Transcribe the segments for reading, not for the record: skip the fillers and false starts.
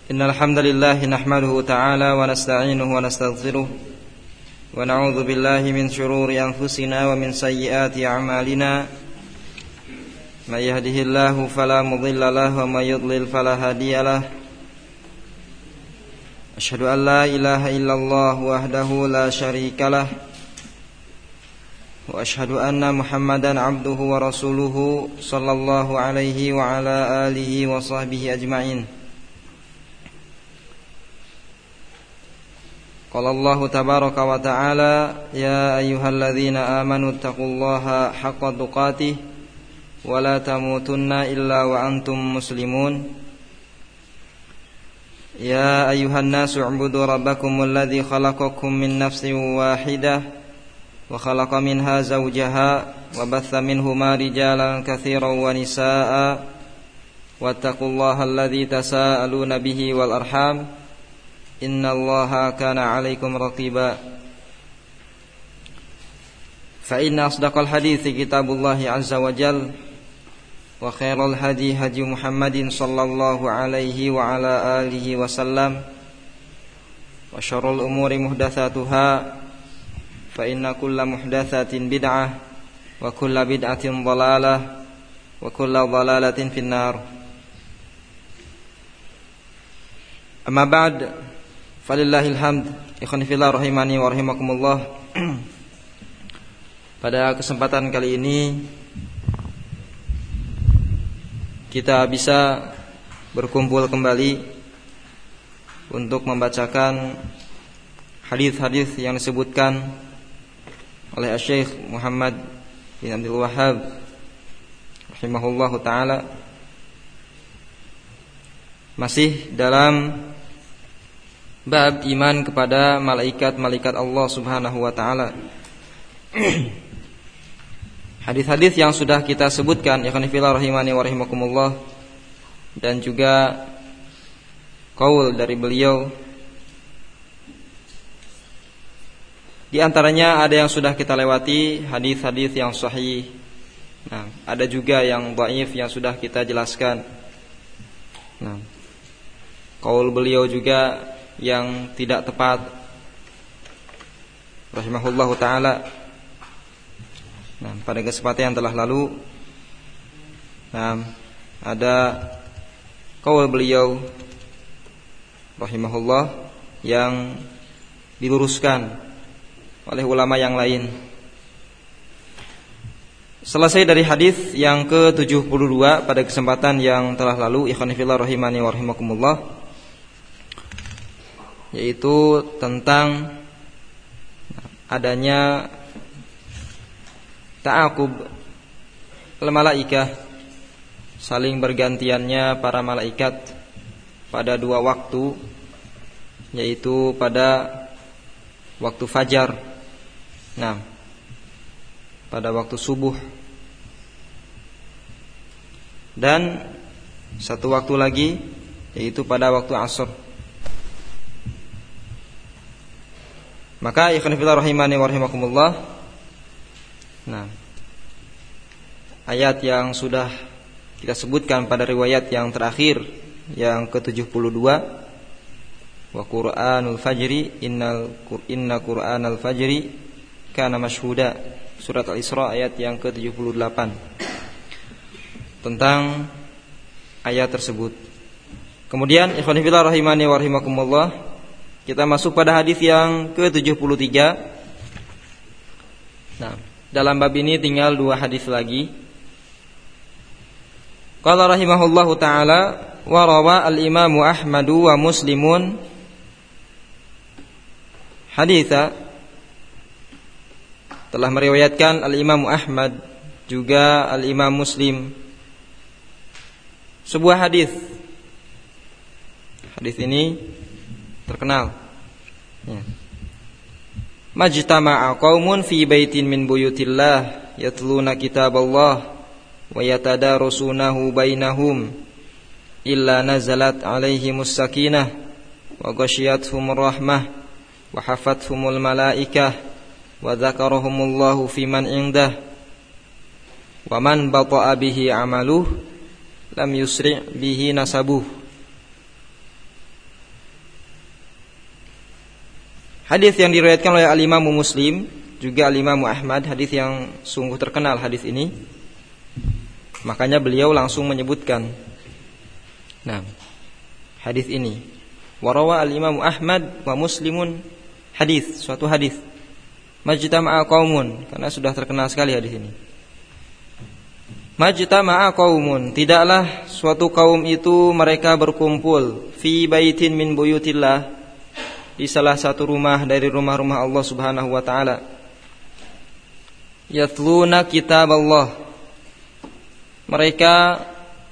Innal hamdalillah nahmaduhu ta'ala wa nasta'inuhu wa nastaghfiruh wa na'udzu billahi min shururi anfusina wa min sayyiati a'malina. May yahdihillahu fala mudilla lahu wa may yudlil fala hadiyalah. Asyhadu an la ilaha illallah wahdahu la syarikalah wa asyhadu anna Muhammadan abduhu wa rasuluhu sallallahu alaihi wa ala alihi wa sahbihi ajma'in. Qala Allahu tabaraka wa ta'ala ya ayyuhalladzina amanu taqullaha haqqa tuqatih wa la tamutunna illa wa antum muslimun. Ya ayyuhan nasu u'budu rabbakumul ladzi khalaqakum min nafsin wahidah wa khalaqa minha zawjaha wa batha minhuma rijalan katsiran wa nisaa'a wattaqullaha alladzi tasaaluna bihi wal arham innallaha kana 'alaikum raqiba. Fa inna asdaqal hadithi kitabullahi azza wa jalla wa khairal hadi hadi Muhammadin sallallahu alaihi wa ala alihi wasallam wa syarrul umuri muhdatsatuha fa inna kulla muhdatsatin bid'ah wa kulla bid'atin dhalalah wa kulla dhalalatin finnar. Amma ba'd, falillahil hamd. Ikhwan fillah rahimani wa rahimakumullah. Pada kesempatan kali ini kita bisa berkumpul kembali untuk membacakan hadis-hadis yang disebutkan oleh Syekh Muhammad bin Abdul Wahhab rahimahullahu taala, masih dalam bab iman kepada malaikat-malaikat Allah Subhanahu wa taala. Hadis-hadis yang sudah kita sebutkan ya kanifillah rahimani wa rahimakumullah, dan juga qaul dari beliau, di antaranya ada yang sudah kita lewati, hadis-hadis yang sahih. Nah, ada juga yang dhaif yang sudah kita jelaskan. Nah, qaul beliau juga yang tidak tepat rahimahullahu ta'ala. Nah, pada kesempatan yang telah lalu, nah, ada qaul beliau rahimahullah yang diluruskan oleh ulama yang lain. Selesai dari hadis yang ke-72 pada kesempatan yang telah lalu, ikhwan fillah rahimani wa rahimakumullah, yaitu tentang adanya ta'aqub al-malaikah, saling bergantiannya para malaikat pada dua waktu, yaitu pada waktu fajar, nah, pada waktu subuh, dan satu waktu lagi yaitu pada waktu asar. Maka ikhwan fillah rahimani wa rahimakumullah, nah, ayat yang sudah kita sebutkan pada riwayat yang terakhir yang ke-72, wa Qur'anul fajri inna Qur'anal fajri kana mashhuda, surat Al-Isra ayat yang ke-78, tentang ayat tersebut. Kemudian ikhwan fillah rahimani wa rahimakumullah, kita masuk pada hadis yang ke-73. Nah, dalam bab ini tinggal dua hadis lagi. Qala rahimahullahu ta'ala wa rawa al-Imam Ahmad wa Muslimun haditsa, telah meriwayatkan al-Imam Ahmad juga al-Imam Muslim sebuah hadis. Hadis ini terkenal, ya. Majtama'a qaumun fi baitin min buyutillah yatluna kitaballah wa yatadarasunahu bainahum illa nazalat alaihimus sakinah wa ghasyiyatuhumur rahmah wa hafathumul malaikah wa dzakarahumullahu fiman indah wa man bata'a bihi amaluh lam yusri' bihi nasabuh. Hadis yang diriwayatkan oleh Al-Imam Muslim, juga Al-Imam Ahmad, hadis yang sungguh terkenal hadis ini. Makanya beliau langsung menyebutkan hadis ini. Warawa Al-Imam Ahmad wa Muslimun hadis, suatu hadis. Majtama'a qaumun, karena sudah terkenal sekali hadis ini. Majtama'a qaumun, tidaklah suatu kaum itu mereka berkumpul fi baitin min buyutillah, di salah satu rumah dari rumah-rumah Allah Subhanahu wa taala. Yatluna kitab Allah, mereka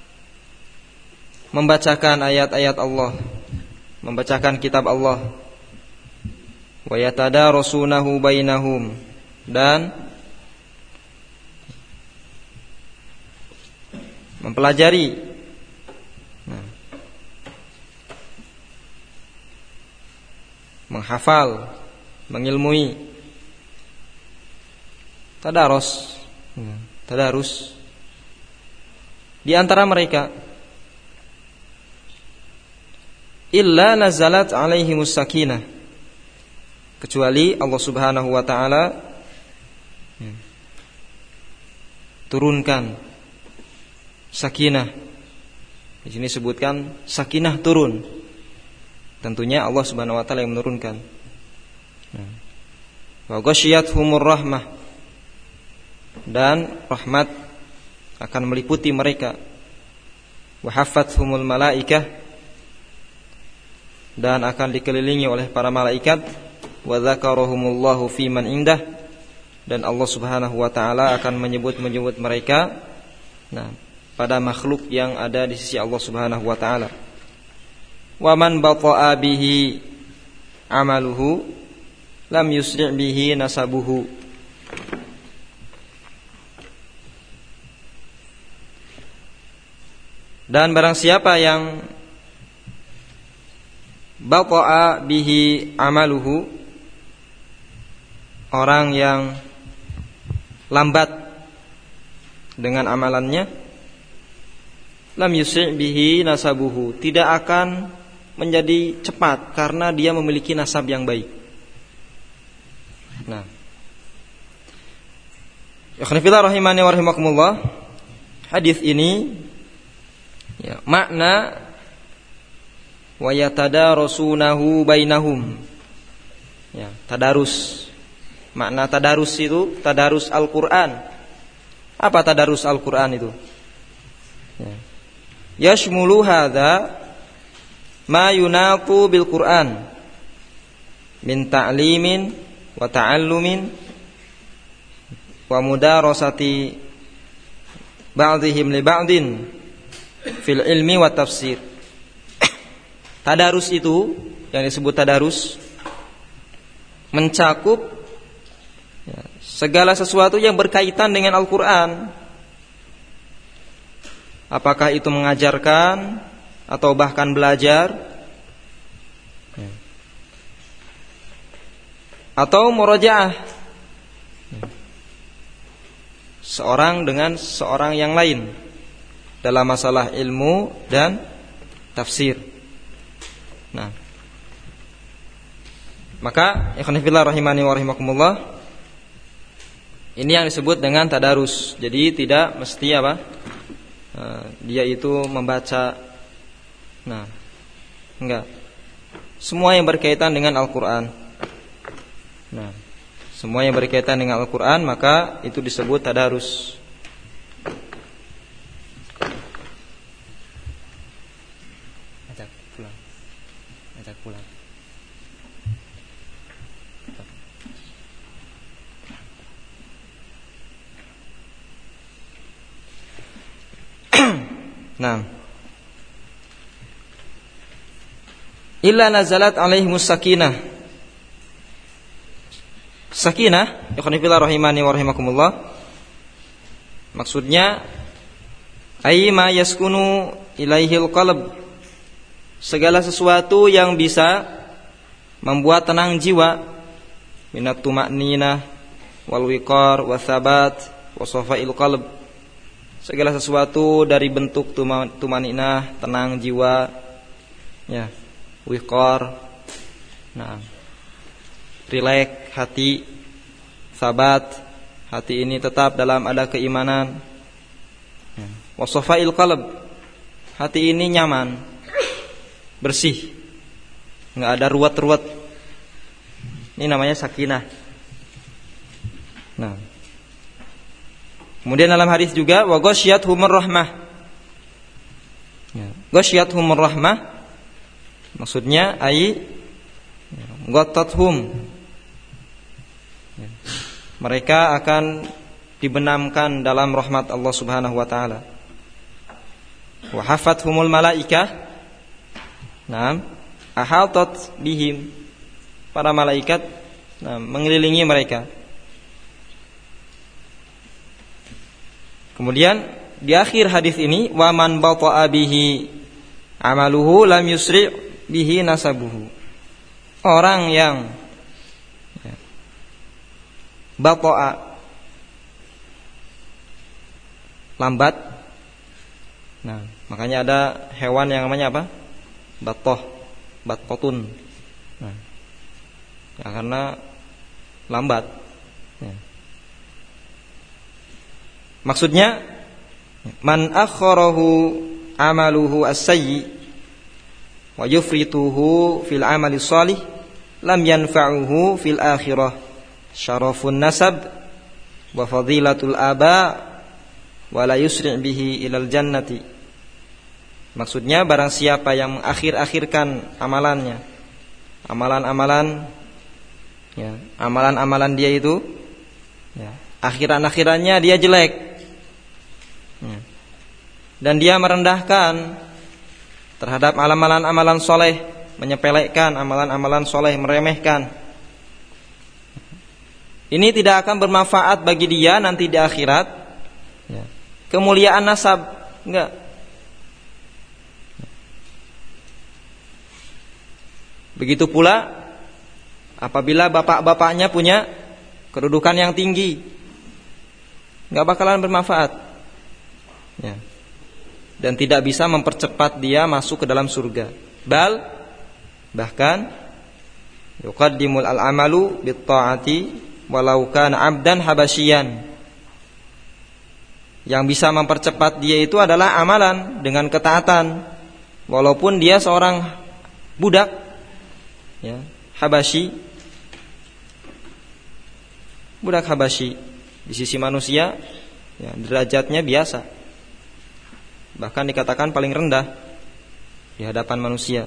membacakan ayat-ayat Allah, membacakan kitab Allah. Wa yatadarasunahu bainahum, dan mempelajari, menghafal, mengilmui. Tadarus di antara mereka. Illa nazalat alaihimus sakinah, kecuali Allah Subhanahu wa taala turunkan sakinah. Di sini sebutkan sakinah turun. Tentunya Allah Subhanahu wa taala yang menurunkan. Wa ghasyiyatuhumur rahmah, dan rahmat akan meliputi mereka. Wa haffathumul malaikah, dan akan dikelilingi oleh para malaikat. Wa dzakarahumullahu fi man indah, dan Allah Subhanahu wa taala akan menyebut mereka pada makhluk yang ada di sisi Allah Subhanahu wa taala. Wa man bata'a bihi amaluhu lam yusri' bihi nasabuhu. Dan barang siapa yang bata'a bihi amaluhu, orang yang lambat dengan amalannya, lam yusri' bihi nasabuhu, tidak akan menjadi cepat karena dia memiliki nasab yang baik. Ikhwanifillah rahimani wa rahimakumullah, hadis ini makna wa yatadarasunahu bainahum. Tadarus. Makna tadarus itu tadarus Al-Qur'an. Apa tadarus Al-Qur'an itu? Yashmulu hadza ma yunaqu bil Qur'an min ta'limin wa ta'allumin wa mudarasati ba'dihim li ba'din fil ilmi wa tafsir. Tadarus itu, yang disebut tadarus, mencakup segala sesuatu yang berkaitan dengan Al-Quran. Apakah itu mengajarkan atau bahkan belajar, atau murajaah seorang dengan seorang yang lain dalam masalah ilmu dan tafsir. Maka ikhwan fillah rahimani wa rahimakumullah, ini yang disebut dengan tadarus. Jadi tidak mesti dia itu membaca. Enggak. Semua yang berkaitan dengan Al-Qur'an. Semua yang berkaitan dengan Al-Qur'an, maka itu disebut tadarus. Ajak pulang. Illa nazalat alaihimus sakinah. Sakinah, ikhwan fillah rahimani wa rahimakumullah, maksudnya ay ma yaskunu ilaihil qalb, segala sesuatu yang bisa membuat tenang jiwa, minat tuma'ninah wal wiqar wa thabat wa safail qalb, segala sesuatu dari bentuk tumaninah, tenang jiwa, wiqar, rileks hati, sabat, hati ini tetap dalam ada keimanan. Wa safail qalb, hati ini nyaman, bersih, enggak ada ruwet-ruwet. Ini namanya sakinah. Nah, kemudian dalam hadis juga wa ghasyiyatuhumur rahmah. Ghasyiyatuhumur rahmah maksudnya ai ghattathum. Mereka akan dibenamkan dalam rahmat Allah Subhanahu wa taala. Wa hafathumul malaikah. Naam, ahatat bihim. Para malaikat mengelilingi mereka. Kemudian di akhir hadis ini wa man bata'a bihi amaluhu lam yusri' bihi nasabuhu. Orang yang bata'a lambat. Nah, makanya ada hewan yang namanya apa? Battotun. Nah, ya karena lambat. Ya. Maksudnya man akharahu amaluhu as-sayyi wa yufrituhu fil amali shalih lam yanfa'uhu fil akhirah syarafun nasab wa fadilatul aba wa la yusri' bihi ilal jannati. Maksudnya barang siapa yang mengakhir-akhirkan amalannya, amalan-amalan dia itu ya, akhiran-akhirannya dia jelek. Dan dia merendahkan terhadap amalan-amalan soleh, menyepelekan amalan-amalan soleh, meremehkan. Ini tidak akan bermanfaat bagi dia nanti di akhirat. Kemuliaan nasab, enggak. Begitu pula apabila bapak-bapaknya punya kedudukan yang tinggi, enggak bakalan bermanfaat. Ya. Dan tidak bisa mempercepat dia masuk ke dalam surga. Bahkan yuqaddimul al-amalu bit-ta'ati walau kana 'abdan habasyian. Yang bisa mempercepat dia itu adalah amalan dengan ketaatan, walaupun dia seorang budak ya, Habasyi. Budak Habasyi di sisi manusia ya, derajatnya biasa. Bahkan dikatakan paling rendah di hadapan manusia.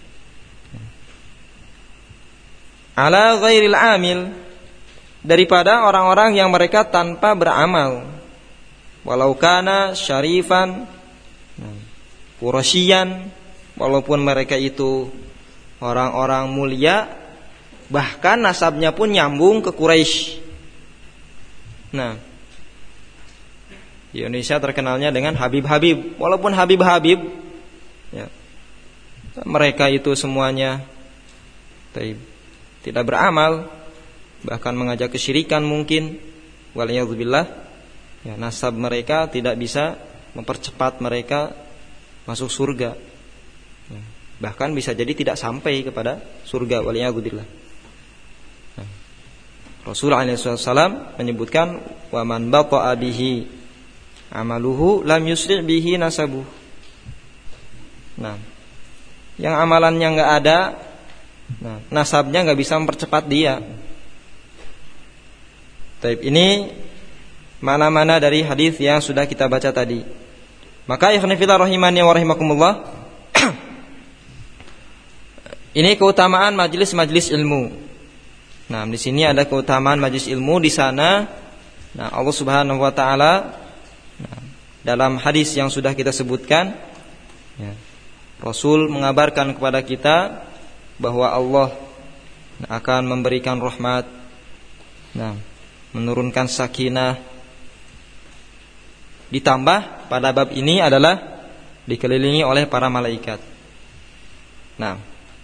Ala ghairil amil, daripada orang-orang yang mereka tanpa beramal. Walau kana syarifan qurasyian, walaupun mereka itu orang-orang mulia, bahkan nasabnya pun nyambung ke Quraisy. Nah, di Indonesia terkenalnya dengan Habib-Habib. Walaupun Habib-Habib ya, mereka itu semuanya tidak beramal, bahkan mengajak kesyirikan mungkin. Waliyadzubillah ya, nasab mereka tidak bisa mempercepat mereka masuk surga ya, bahkan bisa jadi tidak sampai kepada surga. Waliyadzubillah. Nah, Rasulullah SAW menyebutkan wa man bata'a bihi amaluhu lam yusri' bihi nasabuh. Nah, yang amalannya enggak ada, nah, nasabnya enggak bisa mempercepat dia. Taib, ini mana-mana dari hadis yang sudah kita baca tadi. Maka ikhwan fillah rahimani wa rahimakumullah, ini keutamaan majelis-majelis ilmu. Nah, di sini ada keutamaan majelis ilmu di sana. Nah, Allah Subhanahu wa taala dalam hadis yang sudah kita sebutkan ya, Rasul mengabarkan kepada kita bahwa Allah akan memberikan rahmat, nah, menurunkan sakinah. Ditambah pada bab ini adalah dikelilingi oleh para malaikat. Nah,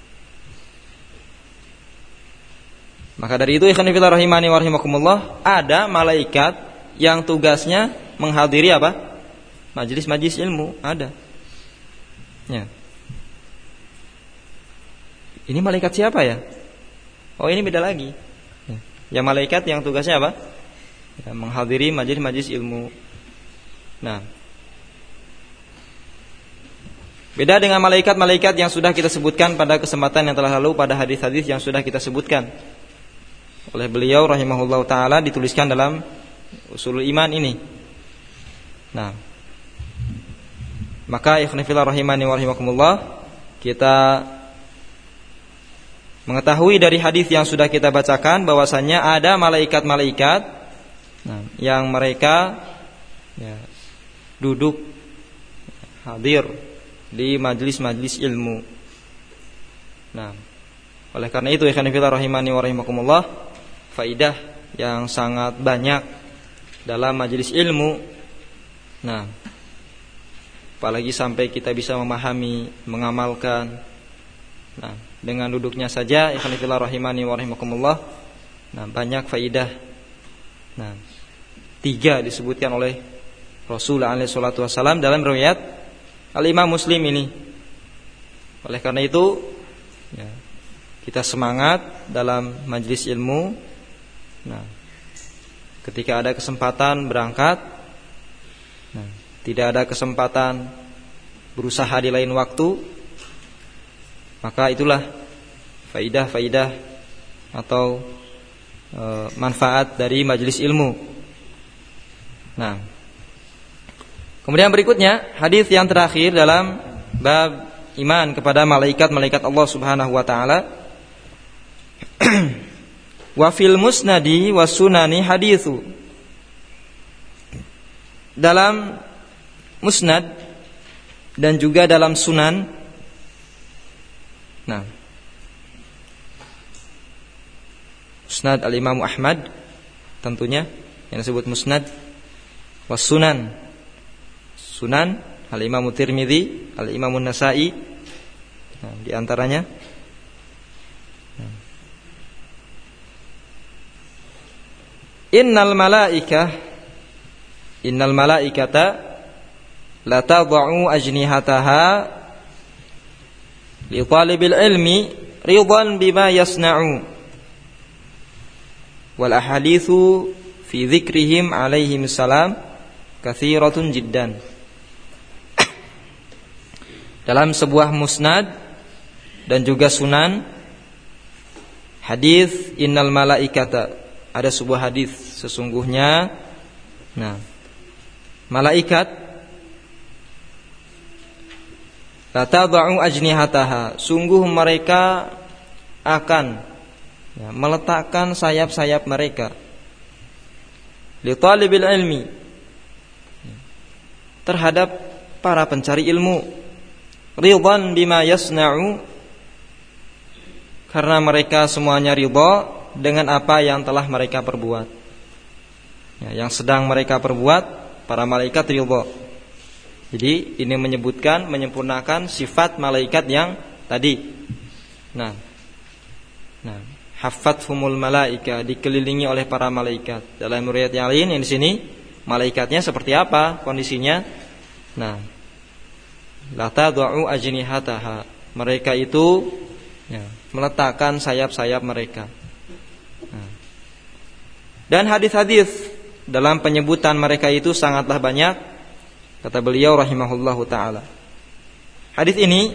maka dari itu ikhwan fillah rahimani wa rahimakumullah, ada malaikat yang tugasnya menghadiri apa? Majelis-majelis ilmu, ada. Ya. Ini malaikat siapa ya? Oh, ini beda lagi. Ya malaikat yang tugasnya apa? Ya, menghadiri majelis-majelis ilmu. Nah, beda dengan malaikat-malaikat yang sudah kita sebutkan pada kesempatan yang telah lalu, pada hadis-hadis yang sudah kita sebutkan oleh beliau rahimahullah ta'ala, dituliskan dalam Ushulul Iman ini. Nah, maka ikhwan fillah rahimani wa rahimakumullah, kita mengetahui dari hadis yang sudah kita bacakan bahwasannya ada malaikat-malaikat yang mereka duduk hadir di majelis-majelis ilmu. Nah, oleh karena itu ikhwan fillah rahimani wa rahimakumullah, faidah yang sangat banyak dalam majelis ilmu. Nah, apalagi sampai kita bisa memahami, mengamalkan. Nah, dengan duduknya saja ikhwan fillah rahimani wa rahimakumullah, nah, banyak faidah. Nah, 3 disebutkan oleh Rasulullah alaihi salatu wasallam dalam riwayat Al-Imam Muslim ini. Oleh karena itu, ya, kita semangat dalam majelis ilmu. Nah, ketika ada kesempatan berangkat, nah, tidak ada kesempatan berusaha di lain waktu, maka itulah faidah-faidah atau manfaat dari majelis ilmu. Nah, kemudian berikutnya hadis yang terakhir dalam bab iman kepada malaikat-malaikat Allah Subhanahu wa taala. Wa fil musnadi was sunani haditsu. Dalam musnad dan juga dalam sunan. Nah, musnad al-Imam Ahmad tentunya yang disebut musnad, was sunan, sunan al-Imam Tirmidzi, al-Imam An-Nasa'i. Nah, di antaranya Innal malaikata la tad'u ajnihataha li talibil ilmi ridan bima yasna'u wal ahaditsu fi dzikrihim alaihim salam katsiratun jiddan. Dalam sebuah musnad dan juga sunan, hadis innal malaikata, ada sebuah hadis, sesungguhnya malaikat la tad'u ajnihataha, sungguh mereka akan meletakkan sayap-sayap mereka li talibil ilmi, terhadap para pencari ilmu, ridwan bima yasna'u, karena mereka semuanya ridha dengan apa yang telah mereka perbuat. Yang sedang mereka perbuat, para malaikat ridha. Jadi ini menyempurnakan sifat malaikat yang tadi. Nah, haffathumul malaika, dikelilingi oleh para malaikat. Dalam riwayat yang lain yang di sini malaikatnya seperti apa kondisinya? Nah, la tad'u ajnihataha, mereka itu meletakkan sayap-sayap mereka. Dan hadis-hadis dalam penyebutan mereka itu sangatlah banyak, kata beliau rahimahullahu taala. Hadis ini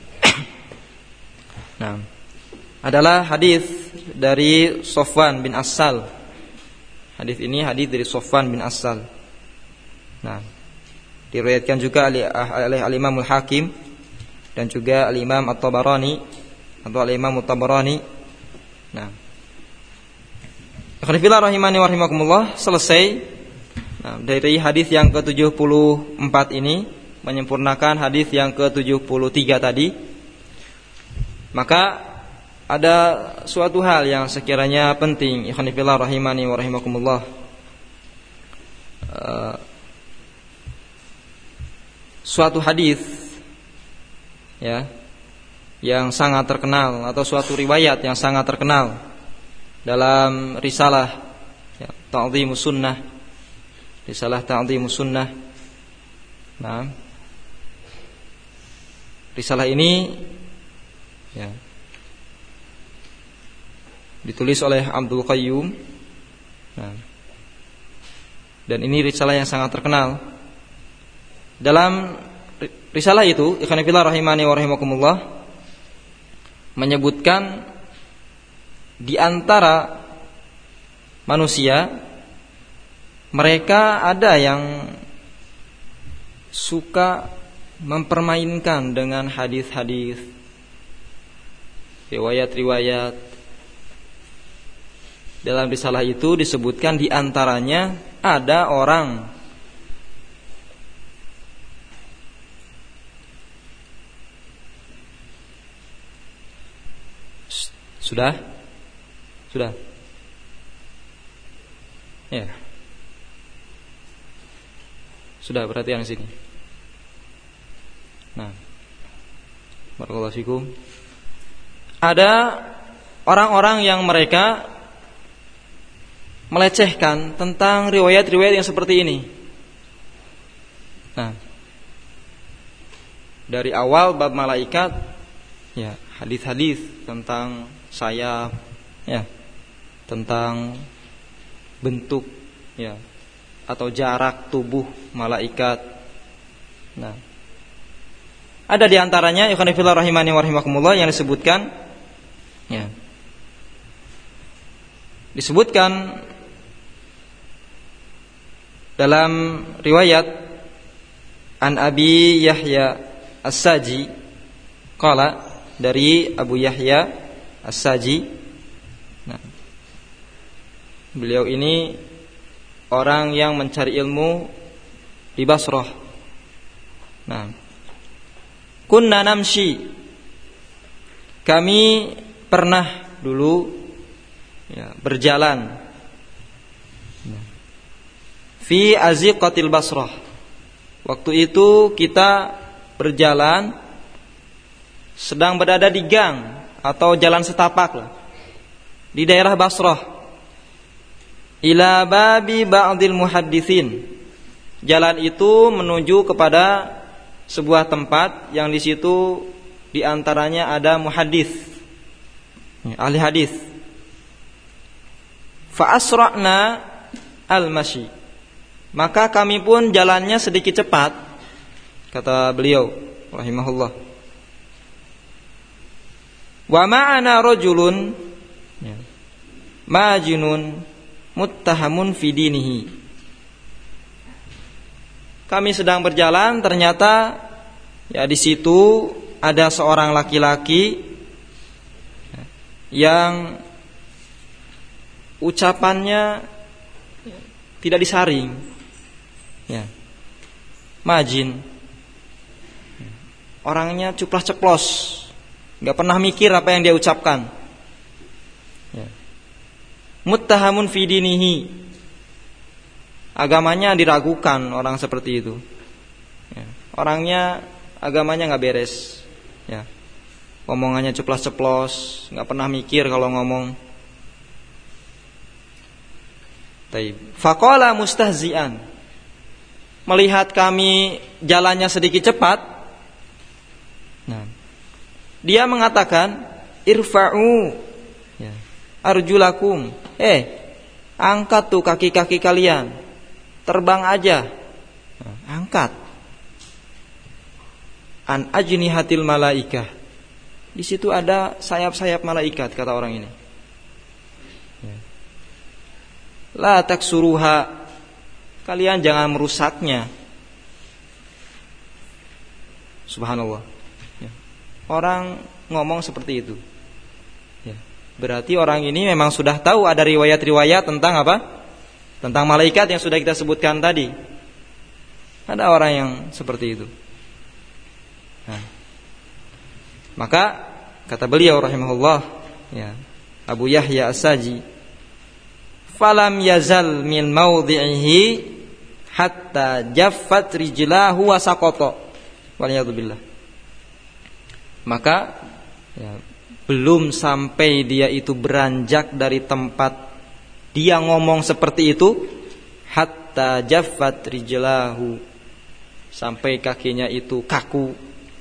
adalah hadis dari Sofwan bin Assal. Hadis ini hadis dari Sofwan bin Assal. Nah, diriwayatkan juga oleh Al-Imam Al-Hakim dan juga Al-Imam At-Tabarani atau Al-Imam At-Tabarani. Nah, Alhamdulillah rahimani wa rahimakumullah, selesai dari hadis yang ke-74 ini, menyempurnakan hadis yang ke-73 tadi. Maka ada suatu hal yang sekiranya penting, alhamdulillah rahimani wa rahimakumullah. Suatu hadis yang sangat terkenal, atau suatu riwayat yang sangat terkenal dalam risalah Ta'dhimus Sunnah, risalah Ta'dhimus Sunnah. Nah, risalah ini ditulis oleh Abdul Qayyum. Nah, dan ini risalah yang sangat terkenal. Dalam risalah itu, ikhwan fillah rahimani wa rahimakumullah, menyebutkan di antara manusia mereka ada yang suka mempermainkan dengan hadis-hadis, riwayat-riwayat. Dalam risalah itu disebutkan di antaranya ada orang Sudah? Ya. Sudah, perhatian di sini. Nah, barakallahu fikum. Ada orang-orang yang mereka melecehkan tentang riwayat-riwayat yang seperti ini. Nah, dari awal bab malaikat, ya, hadis-hadis tentang sayap, ya, tentang bentuk, ya, atau jarak tubuh malaikat. Nah, ada di antaranya ikhwan fillah rahimani wa rahimakumullah yang disebutkan, ya, disebutkan dalam riwayat an Abi Yahya As-Saji qala, dari Abu Yahya As-Saji. Nah, beliau ini orang yang mencari ilmu di Basrah. Nah, kunna namshi, kami pernah dulu, ya, berjalan fi aziqatil Basrah. Waktu itu kita berjalan sedang berada di gang atau jalan setapak lah, di daerah Basrah. Ila babi ba'dil muhadditsin. Jalan itu menuju kepada sebuah tempat yang di situ di antaranya ada muhaddits, ahli hadis. Fa asra'na al-masyi. Maka kami pun jalannya sedikit cepat, kata beliau rahimahullah. Wa ma'ana rajulun majnun muttahamun fi dinihi. Kami sedang berjalan, ternyata ya di situ ada seorang laki-laki yang ucapannya tidak disaring, ya, majin, orangnya cuplas-ceplos, nggak pernah mikir apa yang dia ucapkan. Ya. Muttahamun fi dinihi, agamanya diragukan orang seperti itu. Ya. Orangnya agamanya nggak beres. Ya. Omongannya cuplas-ceplos, nggak pernah mikir kalau ngomong. Taib. Faqala mustahzi'an, melihat kami jalannya sedikit cepat, nah, dia mengatakan, irfa'u, ya, arjulakum, angkat tuh kaki-kaki kalian, terbang aja, nah, angkat. An ajnihatil malaikah, di situ ada sayap-sayap malaikat, kata orang ini. Ya. La taksuruha, kalian jangan merusaknya. Subhanallah. Orang ngomong seperti itu, ya, berarti orang ini memang sudah tahu ada riwayat-riwayat tentang apa? Tentang malaikat yang sudah kita sebutkan tadi. Ada orang yang seperti itu. Nah, maka kata beliau rahimahullah, ya, Abu Yahya As-Saji, falam yazal min maudhi'ihi hatta jaffat rijlahu wa saqata. Waliyadzubillah. Maka ya, belum sampai dia itu beranjak dari tempat dia ngomong seperti itu, hatta jaffat rijlahu, sampai kakinya itu kaku.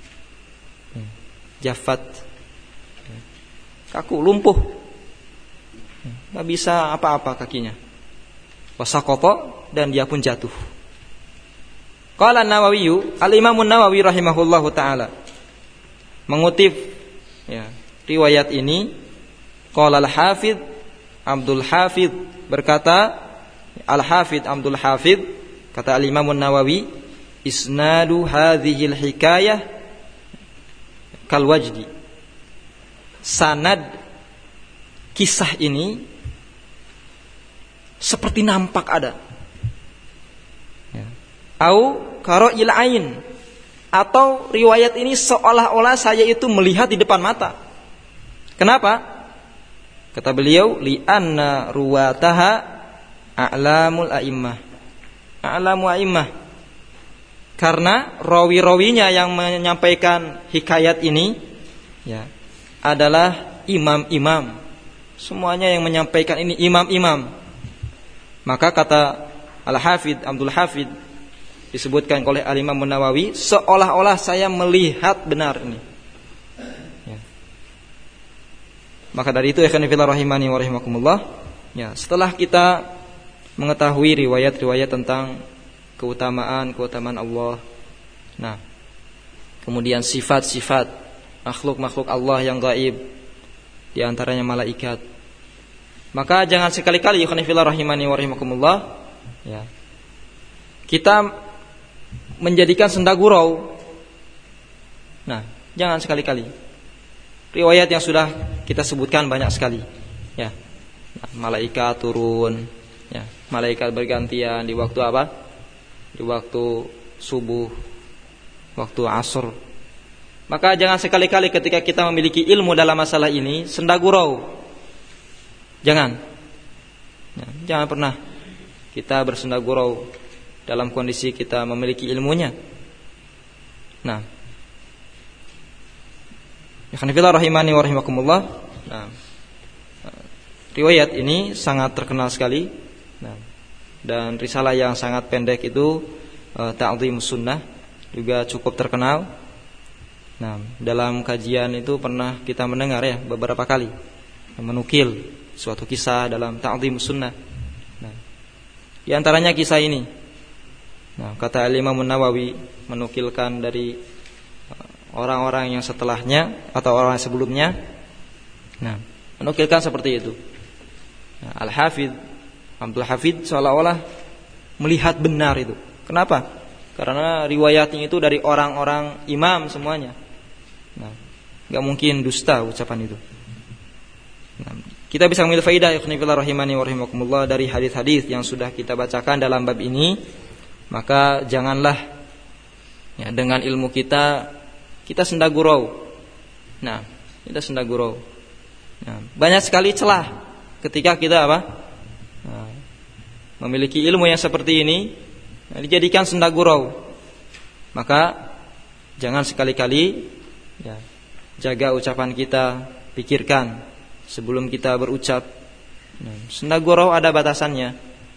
Jaffat, kaku, lumpuh. Enggak bisa apa-apa kakinya. Wasaqata, dan dia pun jatuh. Qala An-Nawawi, Al-Imam An-Nawawi rahimahullahu taala mengutip riwayat ini, qala Al-Hafidz Abdul Hafidz berkata, Al-Hafidz Abdul Hafidz kata Al-Imam An-Nawawi, isnadu hadhil hikayah kal wajdi. Sanad kisah ini seperti nampak ada. Au qara'il ain, atau riwayat ini seolah-olah saya itu melihat di depan mata. Kenapa? Kata beliau, li anna ruwataha a'lamul a'immah. A'lamu a'immah. Karena rawi-rawinya yang menyampaikan hikayat ini adalah imam-imam. Semuanya yang menyampaikan ini imam-imam. Maka kata Al-Hafidz Abdul Hafidz, disebutkan oleh Al-Imam An-Nawawi, seolah-olah saya melihat benar ini. Maka dari itu ikhwan fillah rahimani wa rahimakumullah, setelah kita mengetahui riwayat-riwayat tentang keutamaan Allah, kemudian sifat-sifat makhluk-makhluk Allah yang gaib, di antaranya malaikat, maka jangan sekali-kali ikhwan fillah rahimani wa rahimakumullah, kita menjadikan senda gurau. Jangan sekali-kali. Riwayat yang sudah kita sebutkan banyak sekali. Malaikat turun, malaikat bergantian di waktu apa? Di waktu subuh, waktu asar. Maka jangan sekali-kali ketika kita memiliki ilmu dalam masalah ini senda gurau. Jangan pernah kita bersenda gurau dalam kondisi kita memiliki ilmunya. Ikhwanifillah rahimani wa rahimakumullah. Riwayat ini sangat terkenal sekali. Dan risalah yang sangat pendek itu Ta'dhimus Sunnah juga cukup terkenal. Dalam kajian itu pernah kita mendengar beberapa kali menukil suatu kisah dalam Ta'dhimus Sunnah. Di antaranya kisah ini. Kata Al-Imam An-Nawawi menukilkan dari orang-orang yang setelahnya atau orang sebelumnya, menukilkan seperti itu. Al-Hafidz Abdul Hafidz seolah-olah melihat benar itu. Kenapa? Karena riwayatnya itu dari orang-orang imam semuanya. Gak mungkin dusta ucapan itu. Kita bisa mengambil faidah ikhwanifillah rahimani wa rahimakumullah dari hadis-hadis yang sudah kita bacakan dalam bab ini. Maka janganlah dengan ilmu kita senda gurau. Kita senda gurau. Banyak sekali celah ketika kita memiliki ilmu yang seperti ini dijadikan senda gurau. Maka jangan sekali-kali jaga ucapan kita, pikirkan sebelum kita berucap. Senda gurau ada batasannya.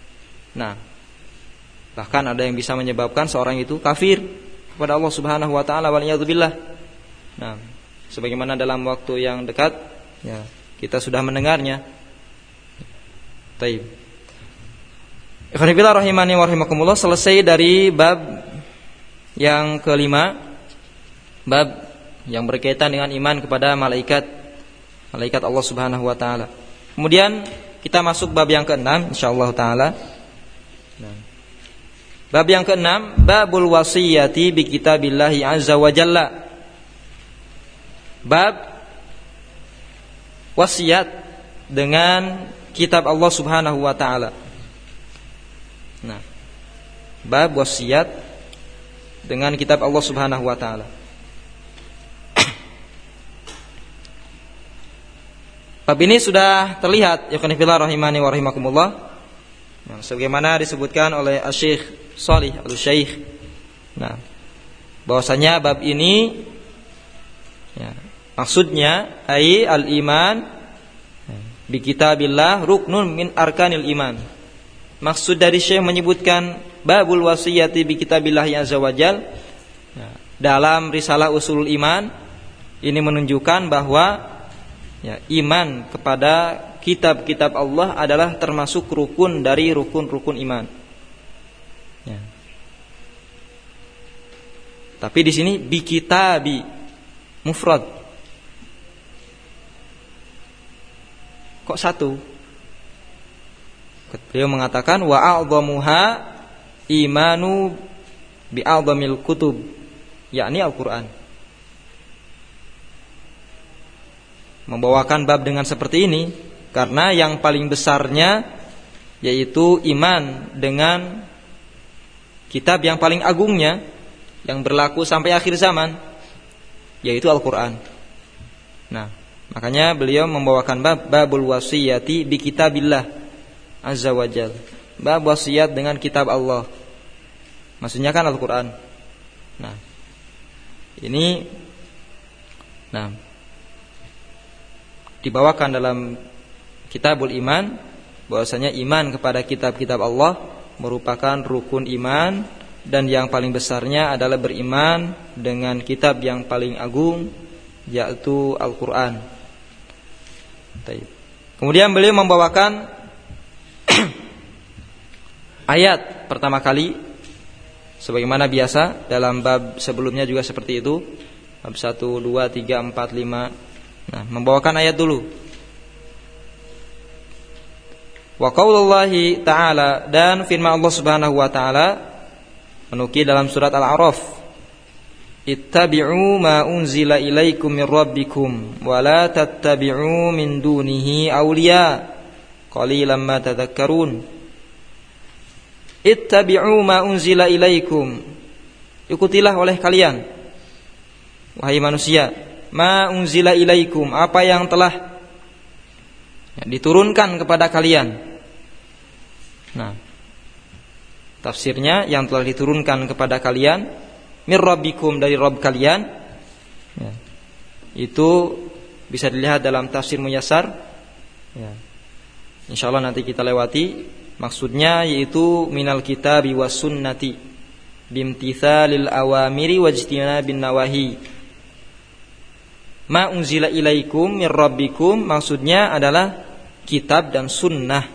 Bahkan ada yang bisa menyebabkan seorang itu kafir kepada Allah Subhanahu wa taala, waliyadzubillah. Sebagaimana dalam waktu yang dekat kita sudah mendengarnya. Baik. Ikhwanifillah rahimani wa rahimakumullah, selesai dari bab yang kelima, bab yang berkaitan dengan iman kepada malaikat Allah Subhanahu wa taala. Kemudian kita masuk bab yang keenam insyaallah taala. Bab yang keenam, babul wasiyati bi kitabillahi azza wa jalla. Bab wasiat dengan kitab Allah Subhanahu wa taala. Bab wasiat dengan kitab Allah Subhanahu wa taala. Bab ini sudah terlihat ya khonifillah rahimani wa rahimakumullah, sebagaimana disebutkan oleh Asy-Syaikh Shalih Al-Syekh. Bahwasanya bab ini maksudnya ai al-iman bi kitabillah ruknun min arkanil iman. Maksud dari Syekh menyebutkan babul wasiyati bi kitabillah azza wajal dalam risalah usulul iman, ini menunjukkan bahwa Ya, iman kepada kitab-kitab Allah adalah termasuk rukun dari rukun-rukun iman. Ya. Tapi di sini bi kitabi mufrad. Kok satu? Beliau mengatakan wa a'dhamuha imanu bi a'dhamil kutub, yakni Al-Qur'an. Membawakan bab dengan seperti ini karena yang paling besarnya yaitu iman dengan kitab yang paling agungnya yang berlaku sampai akhir zaman, yaitu Al-Qur'an. Nah, makanya beliau membawakan babul wasiyati bi kitabillah azza wajal. Bab wasiat dengan kitab Allah. Maksudnya kan Al-Qur'an. Nah, ini dibawakan dalam Kitabul Iman bahwasanya iman kepada kitab-kitab Allah merupakan rukun iman, dan yang paling besarnya adalah beriman dengan kitab yang paling agung yaitu Al-Qur'an. Kemudian beliau membawakan ayat pertama kali sebagaimana biasa dalam bab sebelumnya juga seperti itu. Bab 1, 2, 3, 4, 5. Nah, membawakan ayat dulu. Wa qaulullahi ta'ala, dan firman Allah Subhanahu wa taala menukil dalam surat Al-A'raf, ittabi'u ma unzila ilaikum min rabbikum wa la tattabi'u min dunihi awliya qalilan ma tadhakkarun. Ittabi'u ma unzila ilaikum, ikutilah oleh kalian wahai manusia, ma unzila ilaikum, apa yang telah diturunkan kepada kalian. Nah, tafsirnya yang telah diturunkan kepada kalian mir rabbikum, dari Rabb kalian, ya, itu bisa dilihat dalam tafsir Muyassar, ya. Insyaallah nanti kita lewati. Maksudnya yaitu minal kitabi was sunnati bimtithalil awamiri wajtinabin nawahi. Ma unzila ilaikum mir rabbikum maksudnya adalah kitab dan sunnah.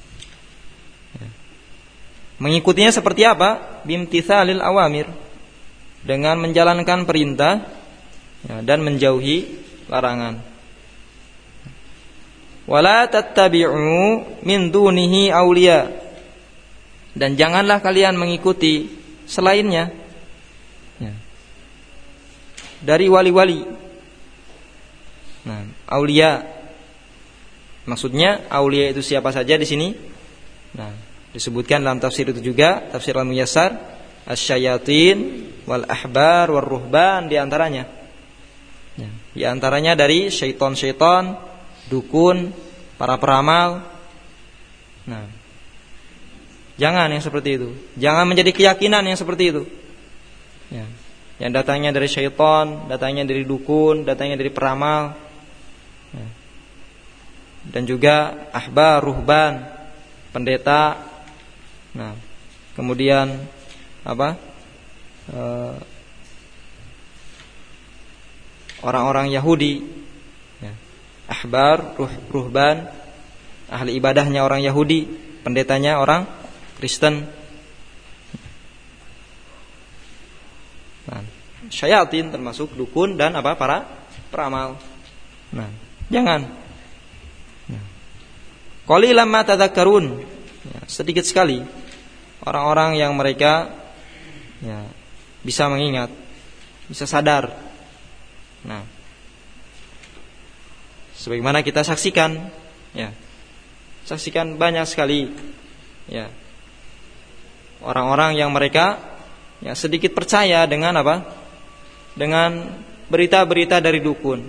Mengikutinya seperti apa? Bimtithalil awamir, dengan menjalankan perintah, ya, dan menjauhi larangan. Wala tattabi'u min dunihi awliya, dan janganlah kalian mengikuti selainnya, ya, dari wali-wali. Nah, aulia maksudnya aulia itu siapa saja di sini? Nah, disebutkan dalam tafsir itu juga, tafsir Al-Muyassar, asyayatin wal ahbar war ruhban, di antaranya. Ya, di antaranya dari syaitan-syaitan, dukun, para peramal. Nah, jangan yang seperti itu. Jangan menjadi keyakinan yang seperti itu. Ya, yang datangnya dari syaitan, datangnya dari dukun, datangnya dari peramal. Ya. Dan juga ahbar, ruhban, pendeta. Nah, kemudian apa? Orang-orang Yahudi, ya. Ahbar, ruhban, ahli ibadahnya orang Yahudi, pendetanya orang Kristen. Nah, syayatin termasuk dukun dan apa, para peramal. Nah, jangan. Qalilan ma tadhakkarun, ya, sedikit sekali orang-orang yang mereka, ya, bisa mengingat, bisa sadar. Nah, sebagaimana kita saksikan, ya, saksikan banyak sekali, ya, orang-orang yang mereka, ya, sedikit percaya dengan apa? Dengan berita-berita dari dukun.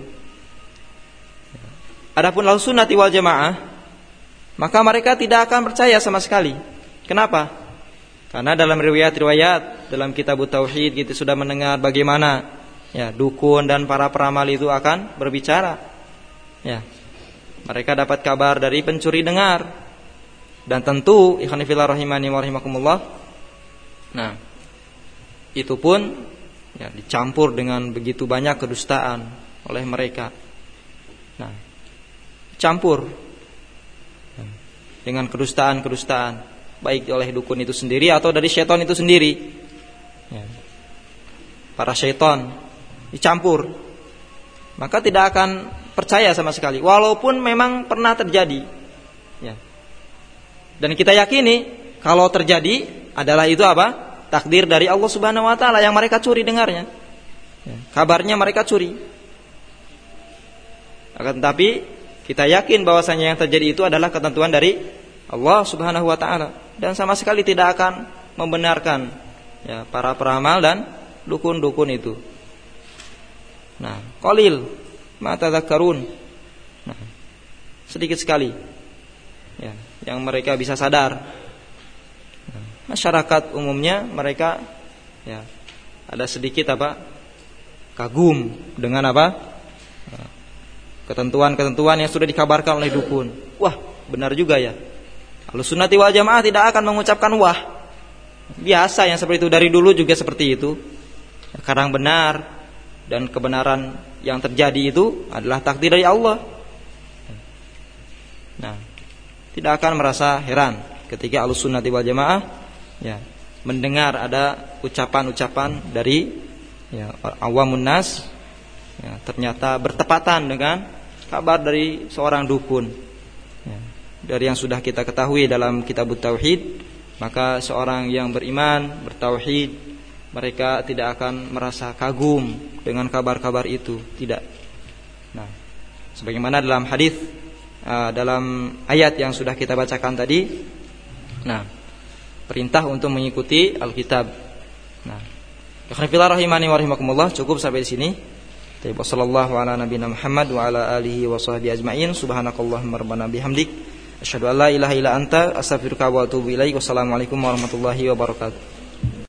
Adapun Ahlussunnah wal Jamaah, maka mereka tidak akan percaya sama sekali. Kenapa? Karena dalam riwayat-riwayat dalam kitab Tauhid kita sudah mendengar bagaimana, ya, dukun dan para peramal itu akan berbicara. Ya, mereka dapat kabar dari pencuri dengar. Dan tentu ikhwan fillah rahimani wa rahimakumullah, nah, itu pun, ya, dicampur dengan begitu banyak kedustaan oleh mereka. Nah, campur dengan kedustaan-kedustaan, baik oleh dukun itu sendiri atau dari syaitan itu sendiri. Para syaitan dicampur, maka tidak akan percaya sama sekali, walaupun memang pernah terjadi. Dan kita yakini kalau terjadi adalah itu apa? Takdir dari Allah Subhanahu wa taala yang mereka curi dengarnya. Kabarnya mereka curi. Akan tetapi kita yakin bahwasanya yang terjadi itu adalah ketentuan dari Allah Subhanahu wa taala dan sama sekali tidak akan membenarkan para peramal dan dukun-dukun itu. Nah, qalil ma tadhakkarun. Nah, sedikit sekali yang mereka bisa sadar. Masyarakat umumnya mereka ada sedikit kagum dengan ketentuan-ketentuan yang sudah dikabarkan oleh dukun. Wah, benar juga ya. Ahlussunnati wal Jamaah tidak akan mengucapkan wah. Biasa yang seperti itu, dari dulu juga seperti itu. Karena benar dan kebenaran yang terjadi itu adalah takdir dari Allah. Nah, tidak akan merasa heran ketika Ahlussunnati wal Jamaah mendengar ada ucapan-ucapan dari awamun nas ternyata bertepatan dengan kabar dari seorang dukun. Dari yang sudah kita ketahui dalam Kitabut Tauhid, maka seorang yang beriman, bertauhid, mereka tidak akan merasa kagum dengan kabar-kabar itu, tidak. Nah, sebagaimana dalam hadis, dalam ayat yang sudah kita bacakan tadi, perintah untuk mengikuti Alkitab. Nah, ikhwanifillah rahimani wa rahimakumullah, cukup sampai di sini. Wassallallahu ala nabiyina Muhammad wa ala alihi wa sahbihi ajma'in. Subhanakallahumma rabbana bihamdik, asyhadu an la ilaha illa anta, astaghfiruka wa atubu ilaik. Wassalamualaikum warahmatullahi wabarakatuh.